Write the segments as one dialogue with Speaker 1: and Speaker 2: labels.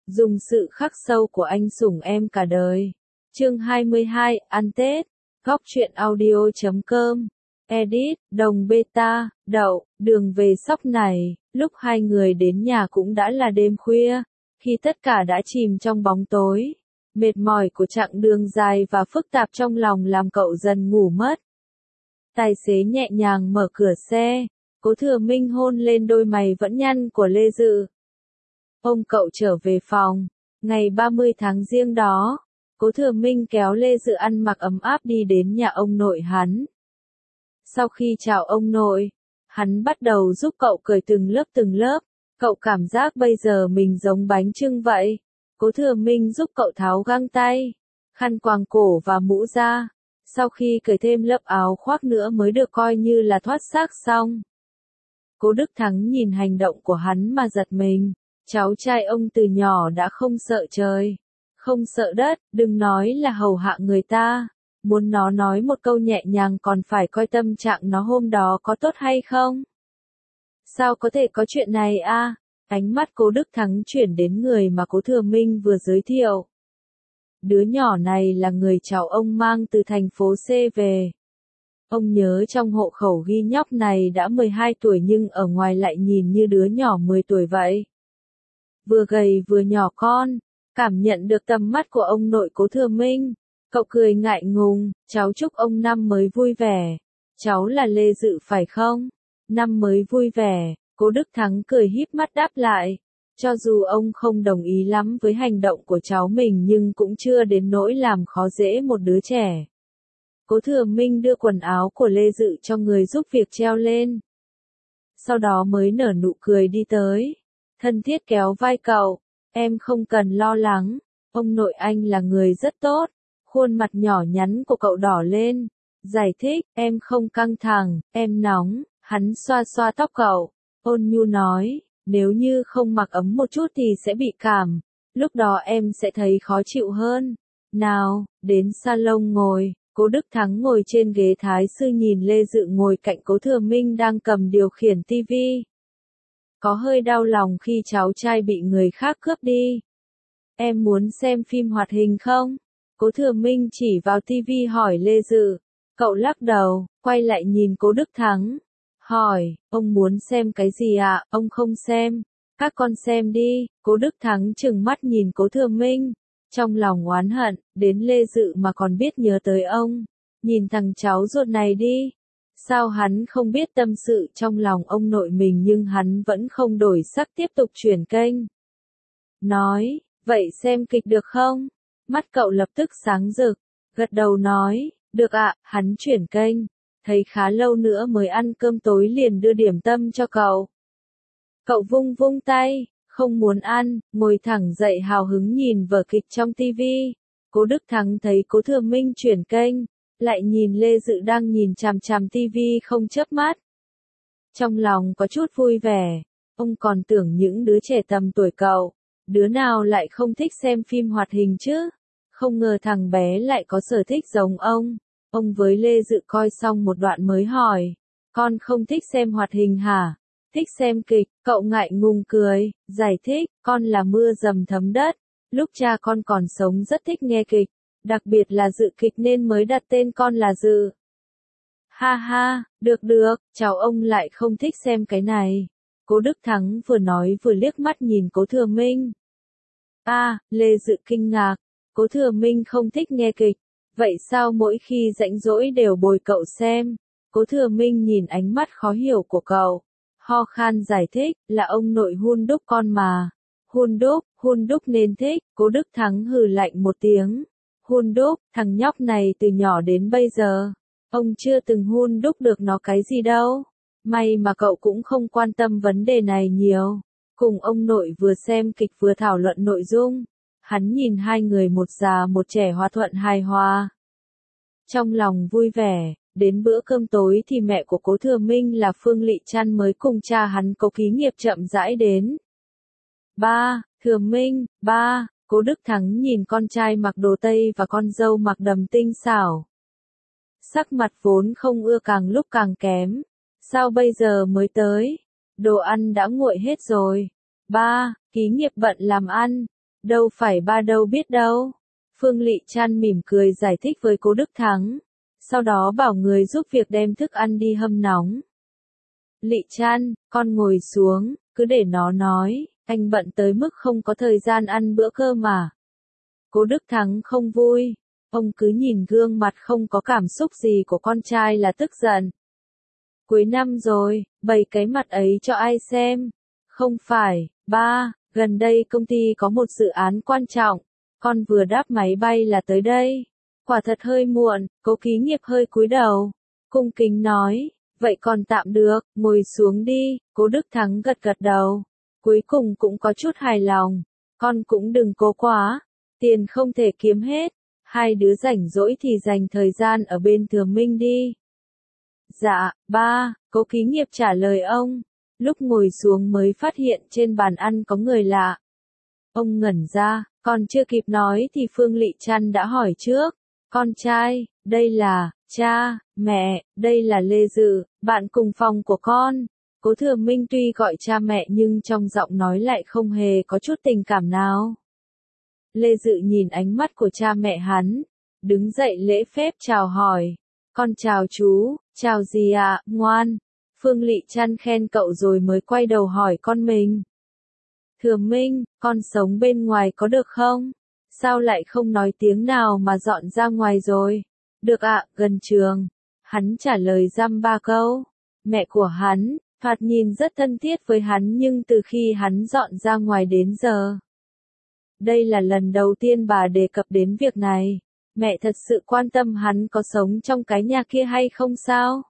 Speaker 1: Dùng sự khắc sâu của anh sủng em cả đời. Chương 22, ăn Tết. Góc truyện audio.com. Edit, đồng beta, đậu, đường về sóc này. Lúc hai người đến nhà cũng đã là đêm khuya. Khi tất cả đã chìm trong bóng tối. Mệt mỏi của chặng đường dài và phức tạp trong lòng làm cậu dần ngủ mất. Tài xế nhẹ nhàng mở cửa xe. Cố Thừa Minh hôn lên đôi mày vẫn nhăn của Lê Dự. Ông cậu trở về phòng. Ngày 30 tháng Giêng đó, Cố Thừa Minh kéo Lê Dự ăn mặc ấm áp đi đến nhà ông nội hắn. Sau khi chào ông nội, hắn bắt đầu giúp cậu cởi từng lớp. Cậu cảm giác bây giờ mình giống bánh chưng vậy. Cố Thừa Minh giúp cậu tháo găng tay, khăn quàng cổ và mũ ra. Sau khi cởi thêm lớp áo khoác nữa mới được coi như là thoát xác xong. Cố Đức Thắng nhìn hành động của hắn mà giật mình. Cháu trai ông từ nhỏ đã không sợ trời, không sợ đất, đừng nói là hầu hạ người ta. Muốn nó nói một câu nhẹ nhàng còn phải coi tâm trạng nó hôm đó có tốt hay không. Sao có thể có chuyện này a? Ánh mắt Cố Đức Thắng chuyển đến người mà Cố Thừa Minh vừa giới thiệu. Đứa nhỏ này là người cháu ông mang từ thành phố C về. Ông nhớ trong hộ khẩu ghi nhóc này đã 12 tuổi nhưng ở ngoài lại nhìn như đứa nhỏ 10 tuổi vậy. Vừa gầy vừa nhỏ con, cảm nhận được tầm mắt của ông nội Cố Thừa Minh. Cậu cười ngại ngùng, cháu chúc ông năm mới vui vẻ. Cháu là Lê Dự phải không? Năm mới vui vẻ, Cố Đức Thắng cười híp mắt đáp lại. Cho dù ông không đồng ý lắm với hành động của cháu mình nhưng cũng chưa đến nỗi làm khó dễ một đứa trẻ. Cố Thừa Minh đưa quần áo của Lê Dự cho người giúp việc treo lên. Sau đó mới nở nụ cười đi tới. Thân thiết kéo vai cậu, em không cần lo lắng, ông nội anh là người rất tốt. Khuôn mặt nhỏ nhắn của cậu đỏ lên, giải thích, em không căng thẳng, em nóng. Hắn xoa xoa tóc cậu, ôn nhu nói, nếu như không mặc ấm một chút thì sẽ bị cảm, lúc đó em sẽ thấy khó chịu hơn. Nào, đến salon ngồi. Cố Đức Thắng ngồi trên ghế thái sư nhìn Lê Dự ngồi cạnh Cố Thừa Minh đang cầm điều khiển tivi. Có hơi đau lòng khi cháu trai bị người khác cướp đi. Em muốn xem phim hoạt hình không? Cố Thừa Minh chỉ vào tivi hỏi Lê Dự. Cậu lắc đầu, quay lại nhìn Cố Đức Thắng. Hỏi, ông muốn xem cái gì ạ? Ông không xem. Các con xem đi. Cố Đức Thắng trừng mắt nhìn Cố Thừa Minh. Trong lòng oán hận, đến Lê Dự mà còn biết nhớ tới ông. Nhìn thằng cháu ruột này đi. Sao hắn không biết tâm sự trong lòng ông nội mình nhưng hắn vẫn không đổi sắc tiếp tục chuyển kênh. Nói, vậy xem kịch được không? Mắt cậu lập tức sáng rực, gật đầu nói, được ạ, hắn chuyển kênh. Thấy khá lâu nữa mới ăn cơm tối liền đưa điểm tâm cho cậu. Cậu vung vung tay, không muốn ăn, ngồi thẳng dậy hào hứng nhìn vở kịch trong tivi. Cố Đức Thắng thấy Cố Thừa Minh chuyển kênh, lại nhìn Lê Dự đang nhìn chằm chằm tivi không chớp mắt. Trong lòng có chút vui vẻ, ông còn tưởng những đứa trẻ tầm tuổi cậu, đứa nào lại không thích xem phim hoạt hình chứ? Không ngờ thằng bé lại có sở thích giống ông. Ông với Lê Dự coi xong một đoạn mới hỏi, con không thích xem hoạt hình hả? Thích xem kịch, cậu ngại ngùng cười, giải thích, con là mưa dầm thấm đất. Lúc cha con còn sống rất thích nghe kịch, đặc biệt là Dự kịch nên mới đặt tên con là Dự. Ha ha, được, cháu ông lại không thích xem cái này. Cố Đức Thắng vừa nói vừa liếc mắt nhìn Cố Thừa Minh. Lê Dự kinh ngạc, Cố Thừa Minh không thích nghe kịch, vậy sao mỗi khi rảnh rỗi đều bồi cậu xem? Cố Thừa Minh nhìn ánh mắt khó hiểu của cậu, ho khan giải thích, là ông nội hun đúc con mà. Hun đúc nên thích. Cố Đức Thắng hừ lạnh một tiếng. Hun đúc, thằng nhóc này từ nhỏ đến bây giờ, ông chưa từng hun đúc được nó cái gì đâu. May mà cậu cũng không quan tâm vấn đề này nhiều. Cùng ông nội vừa xem kịch vừa thảo luận nội dung. Hắn nhìn hai người một già một trẻ hòa thuận hài hòa. Trong lòng vui vẻ, đến bữa cơm tối thì mẹ của Cố Thừa Minh là Phương Lị Trăn mới cùng cha hắn Cố Ký Nghiệp chậm rãi đến. Ba, Thừa Minh, ba. Cố Đức Thắng nhìn con trai mặc đồ tây và con dâu mặc đầm tinh xảo. Sắc mặt vốn không ưa càng lúc càng kém. Sao bây giờ mới tới? Đồ ăn đã nguội hết rồi. Ba, Ký Nghiệp bận làm ăn. đâu phải ba đâu biết đâu. Phương Lị Chan mỉm cười giải thích với Cố Đức Thắng, sau đó bảo người giúp việc đem thức ăn đi hâm nóng. Lị Chan, con ngồi xuống, cứ để nó nói, anh bận tới mức không có thời gian ăn bữa cơm mà. Cố Đức Thắng không vui, ông cứ nhìn gương mặt không có cảm xúc gì của con trai là tức giận. Cuối năm rồi, bày cái mặt ấy cho ai xem? Không phải, ba, gần đây công ty có một dự án quan trọng, con vừa đáp máy bay là tới đây. Quả thật hơi muộn, Cố Ký Nghiệp hơi cúi đầu, cung kính nói, vậy còn tạm được, ngồi xuống đi. Cố Đức Thắng gật gật đầu, cuối cùng cũng có chút hài lòng, con cũng đừng cố quá, tiền không thể kiếm hết, hai đứa rảnh rỗi thì dành thời gian ở bên Thừa Minh đi. Dạ, ba, Cố Ký Nghiệp trả lời ông, lúc ngồi xuống mới phát hiện trên bàn ăn có người lạ. Ông ngẩn ra, còn chưa kịp nói thì Phương Lị Chan đã hỏi trước, con trai, đây là, cha, mẹ, đây là Lê Dự, bạn cùng phòng của con. Cố Thừa Minh tuy gọi cha mẹ nhưng trong giọng nói lại không hề có chút tình cảm nào. Lê Dự nhìn ánh mắt của cha mẹ hắn, đứng dậy lễ phép chào hỏi, con chào chú, chào gì ạ, ngoan. Phương Lị Chan khen cậu rồi mới quay đầu hỏi con mình. Thừa Minh, con sống bên ngoài có được không? Sao lại không nói tiếng nào mà dọn ra ngoài rồi? Được ạ, gần trường. Hắn trả lời dăm ba câu. Mẹ của hắn, thoạt nhìn rất thân thiết với hắn nhưng từ khi hắn dọn ra ngoài đến giờ. Đây là lần đầu tiên bà đề cập đến việc này. Mẹ thật sự quan tâm hắn có sống trong cái nhà kia hay không sao?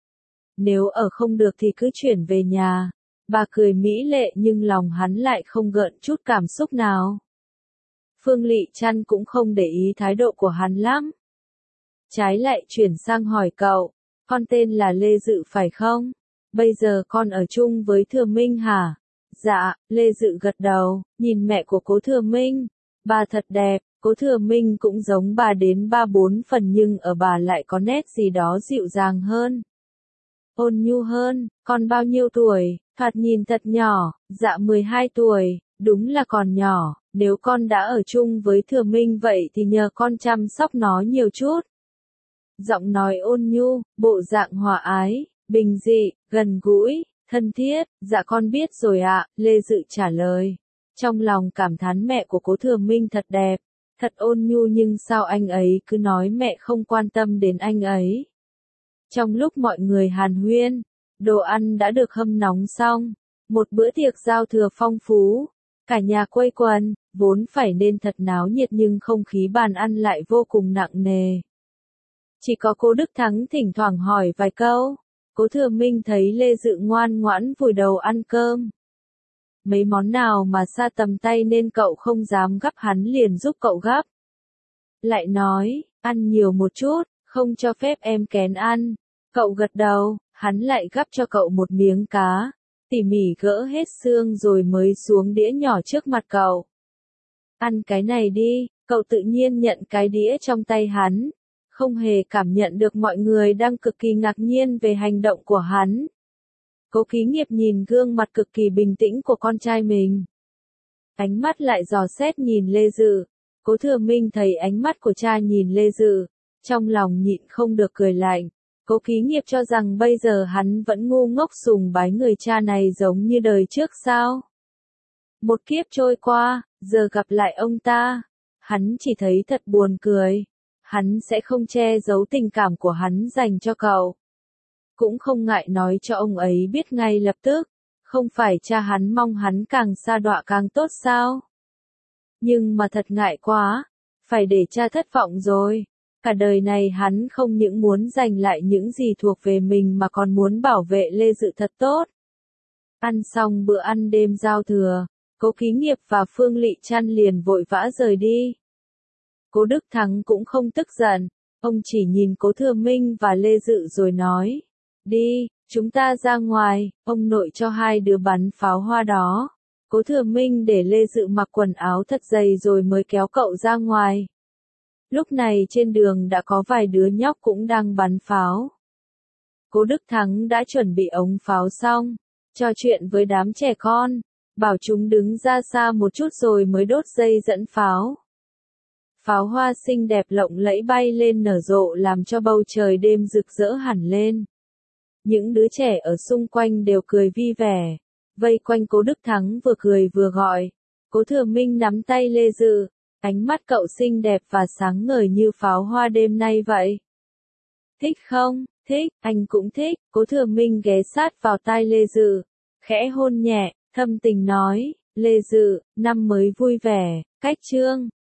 Speaker 1: Nếu ở không được thì cứ chuyển về nhà. Bà cười mỹ lệ nhưng lòng hắn lại không gợn chút cảm xúc nào. Phương Lị Chan cũng không để ý thái độ của hắn lắm. Trái lại chuyển sang hỏi cậu, con tên là Lê Dự phải không? Bây giờ con ở chung với Thừa Minh hả? Dạ, Lê Dự gật đầu, nhìn mẹ của Cố Thừa Minh. Bà thật đẹp, Cố Thừa Minh cũng giống bà đến 3-4 phần nhưng ở bà lại có nét gì đó dịu dàng hơn. Ôn nhu hơn, con bao nhiêu tuổi? Thoạt nhìn thật nhỏ, dạ 12 tuổi, đúng là còn nhỏ, nếu con đã ở chung với Thừa Minh vậy thì nhờ con chăm sóc nó nhiều chút. Giọng nói ôn nhu, bộ dạng hòa ái, bình dị, gần gũi, thân thiết, dạ con biết rồi ạ, Lê Dự trả lời. Trong lòng cảm thán mẹ của Cố Thừa Minh thật đẹp, thật ôn nhu nhưng sao anh ấy cứ nói mẹ không quan tâm đến anh ấy. Trong lúc mọi người hàn huyên, đồ ăn đã được hâm nóng xong, một bữa tiệc giao thừa phong phú, cả nhà quây quần, vốn phải nên thật náo nhiệt nhưng không khí bàn ăn lại vô cùng nặng nề. Chỉ có Cố Đức Thắng thỉnh thoảng hỏi vài câu, Cố Thừa Minh thấy Lê Dự ngoan ngoãn vùi đầu ăn cơm. Mấy món nào mà xa tầm tay nên cậu không dám gắp hắn liền giúp cậu gắp. Lại nói, ăn nhiều một chút, không cho phép em kén ăn. Cậu gật đầu, hắn lại gắp cho cậu một miếng cá, tỉ mỉ gỡ hết xương rồi mới xuống đĩa nhỏ trước mặt cậu. Ăn cái này đi, cậu tự nhiên nhận cái đĩa trong tay hắn, không hề cảm nhận được mọi người đang cực kỳ ngạc nhiên về hành động của hắn. Cố Ký Nghiệp nhìn gương mặt cực kỳ bình tĩnh của con trai mình. Ánh mắt lại dò xét nhìn Lê Dự. Cố Thừa Minh thấy ánh mắt của cha nhìn Lê Dự, trong lòng nhịn không được cười lạnh. Cố Ký Nghiệp cho rằng bây giờ hắn vẫn ngu ngốc sùng bái người cha này giống như đời trước sao? Một kiếp trôi qua, giờ gặp lại ông ta, hắn chỉ thấy thật buồn cười. Hắn sẽ không che giấu tình cảm của hắn dành cho cậu. Cũng không ngại nói cho ông ấy biết ngay lập tức, không phải cha hắn mong hắn càng sa đọa càng tốt sao? Nhưng mà thật ngại quá, phải để cha thất vọng rồi. Cả đời này hắn không những muốn giành lại những gì thuộc về mình mà còn muốn bảo vệ Lê Dự thật tốt. Ăn xong bữa ăn đêm giao thừa, Cố Ký Nghiệp và Phương Lị Chan liền vội vã rời đi. Cố Đức Thắng cũng không tức giận, ông chỉ nhìn Cố Thừa Minh và Lê Dự rồi nói, đi, chúng ta ra ngoài, ông nội cho hai đứa bắn pháo hoa đó. Cố Thừa Minh để Lê Dự mặc quần áo thật dày rồi mới kéo cậu ra ngoài. Lúc này trên đường đã có vài đứa nhóc cũng đang bắn pháo. Cố Đức Thắng đã chuẩn bị ống pháo xong, trò chuyện với đám trẻ con, bảo chúng đứng ra xa một chút rồi mới đốt dây dẫn pháo. Pháo hoa xinh đẹp lộng lẫy bay lên nở rộ làm cho bầu trời đêm rực rỡ hẳn lên. Những đứa trẻ ở xung quanh đều cười vi vẻ, vây quanh Cố Đức Thắng vừa cười vừa gọi. Cố Thừa Minh nắm tay Lê Dự, ánh mắt cậu xinh đẹp và sáng ngời như pháo hoa đêm nay vậy. Thích không? Thích, anh cũng thích. Cố Thừa Minh ghé sát vào tai Lê Dự, khẽ hôn nhẹ, thâm tình nói, Lê Dự, năm mới vui vẻ, cách chương.